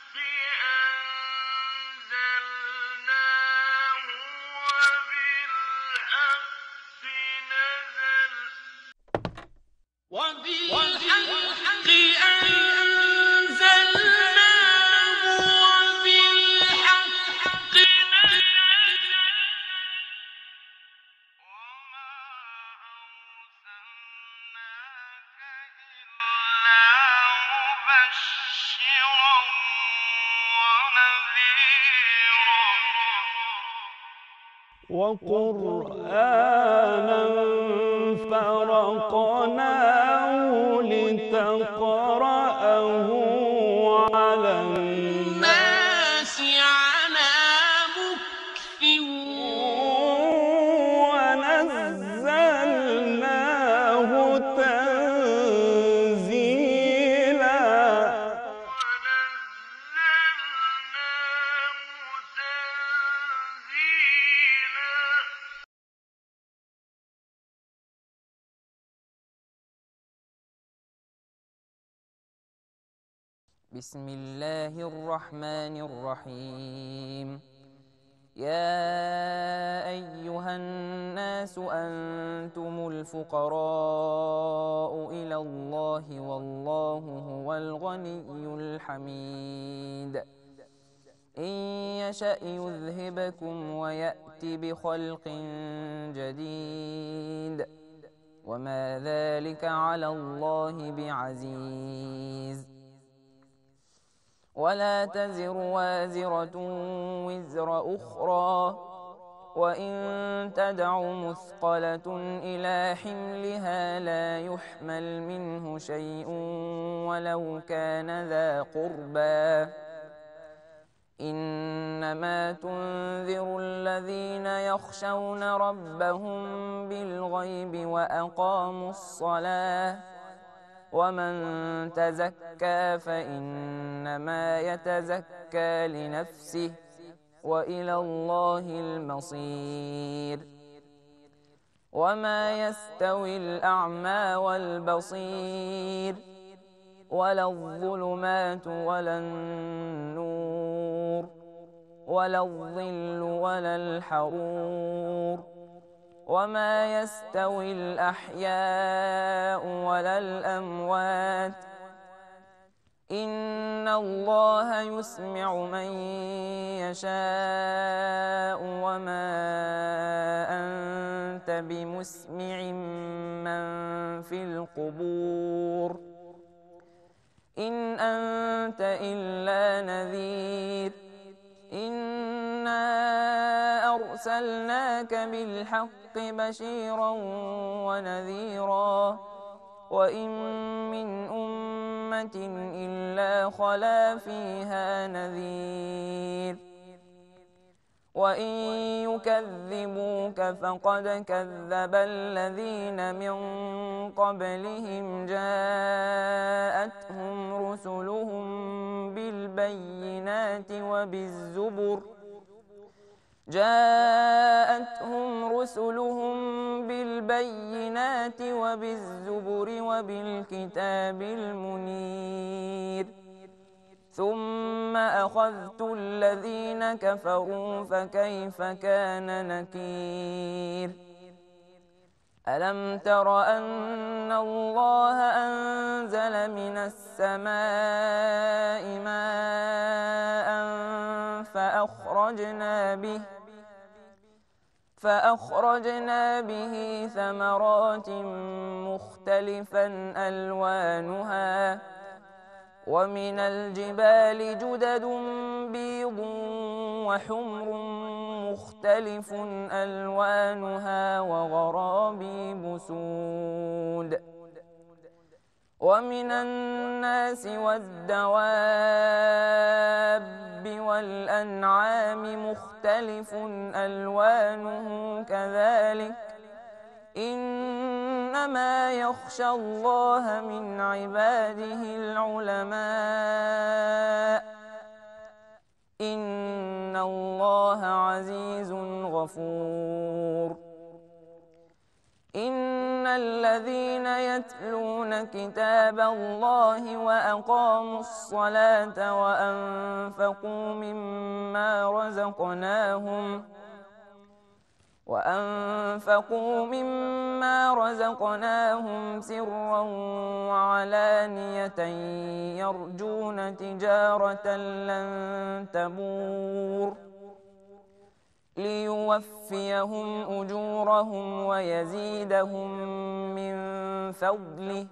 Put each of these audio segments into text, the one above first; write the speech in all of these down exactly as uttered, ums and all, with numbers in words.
وقرآنا فرقناه لتقرأه على الناس على مكث ونزلناه تنزيلا. بسم الله الرحمن الرحيم. يا أيها الناس أنتم الفقراء إلى الله والله هو الغني الحميد. إن يشأ يذهبكم ويأت بخلق جديد وما ذلك على الله بعزيز. ولا تزر وازرة وزر أخرى وإن تدع مثقلة إلى حملها لا يحمل منه شيء ولو كان ذا قربى. إنما تنذر الذين يخشون ربهم بالغيب وأقاموا الصلاة ومن تزكى فإنما يتزكى لنفسه وإلى الله المصير. وما يستوي الأعمى والبصير ولا الظلمات ولا النور ولا الظل ولا الحرور. وما يستوي الأحياء ولا الأموات. إن الله يسمع من يشاء وما أنت بمسمع من في القبور. إن أنت إلا نذير. إنا أرسلناك بالحق بشيرا ونذيرا وإن من أمة إلا خلا فيها نذير. وإن يكذبوك فقد كذب الذين من قبلهم جاءتهم رسلهم بالبينات وبالزبر جاءتهم رسلهم بالبينات وبالزبر وبالكتاب المنير. ثم أخذت الذين كفروا فكيف كان نكير. ألم تر أن الله أنزل من السماء ماء فأخرجنا به فأخرجنا به ثمرات مختلفا ألوانها ومن الجبال جدد بيض وحمر مختلف ألوانها وغرابيب سود. ومن الناس والدواب والأنعام مختلف ألوانه كذلك إنما يخشى الله من عباده العلماء إن الله عزيز غفور. إن الذين يتلون كتاب الله وأقاموا الصلاة وأنفقوا مما رزقناهم وأنفقوا مما رزقناهم سرا وعلانية يرجون تجارة لن تبور ليوفيهم أجورهم ويزيدهم من فضله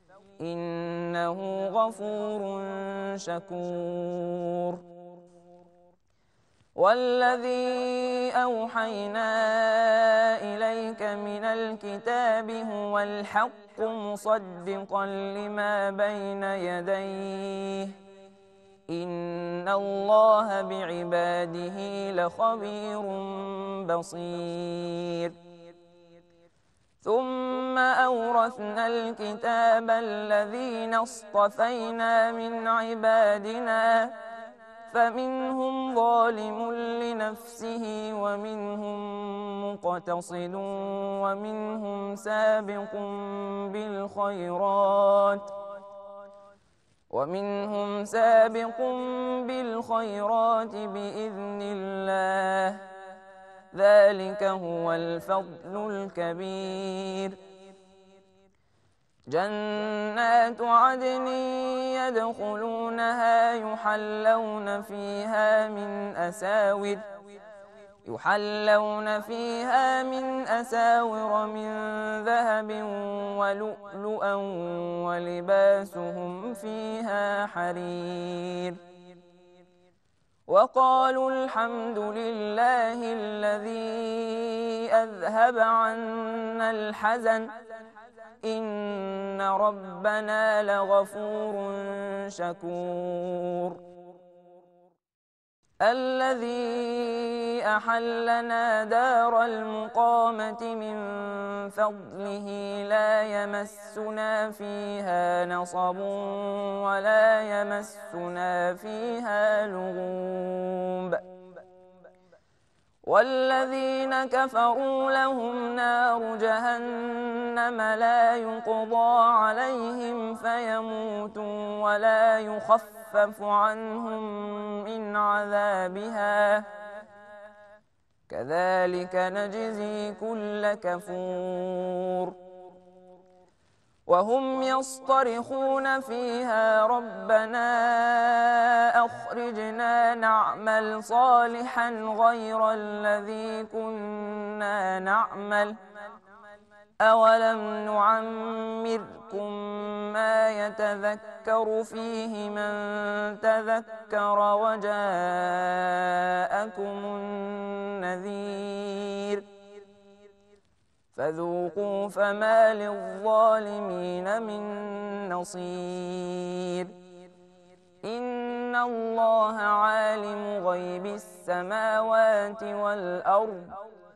إنه غفور شكور والذي أوحينا إليك من الكتاب هو الحق مصدقا لما بين يديه إن الله بعباده لخبير بصير ثم أورثنا الكتاب الذين اصطفينا من عبادنا فمنهم ظالم لنفسه ومنهم مقتصد ومنهم سابق بالخيرات ومنهم سابق بالخيرات بإذن الله ذلك هو الفضل الكبير جنات عدن يدخلونها يحلون فيها من أساور يحلون فيها من أساور من ذهب ولؤلؤا ولباسهم فيها حرير وقالوا الحمد لله الذي أذهب عنا الحزن إن ربنا لغفور شكور الذي أحلنا دار المقامة من فضله لا يمسنا فيها نصب ولا يمسنا فيها لغوب والذين كفروا لهم نار جهنم لا يقضى عليهم فيموتوا ولا يخفف عنهم من عذابها كذلك نجزي كل كفور وهم يصطرخون فيها ربنا أخرجنا نعمل صالحا غير الذي كنا نعمل أولم نعمركم ما يتذكر فيه من تذكر وجاءكم النذير فذوقوا فما للظالمين من نصير إن الله عالم غيب السماوات والأرض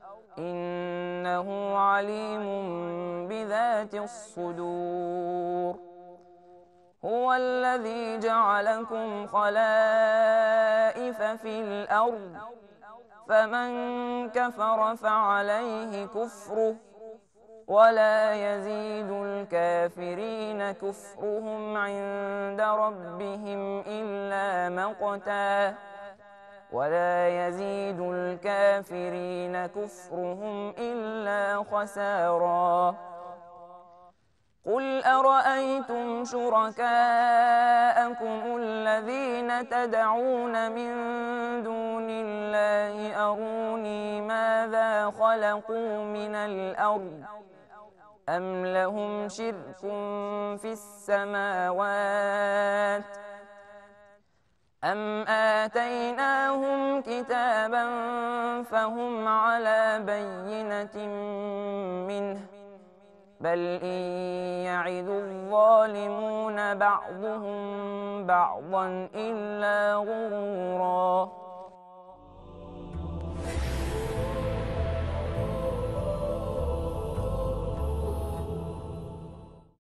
إنه عليم بذات الصدور هو الذي جعلكم خلائف في الأرض فمن كفر فعليه كفره ولا يزيد الكافرين كفرهم عند ربهم إلا مقتا ولا يزيد الكافرين كفرهم إلا خسارا قل أرأيتم شركاءكم الذين تدعون من دون الله أروني ماذا خلقوا من الأرض أم لهم شرك في السماوات أم آتيناهم كتابا فهم على بينة منه بل إن يعد الظالمون بعضهم بعضا إلا غرورا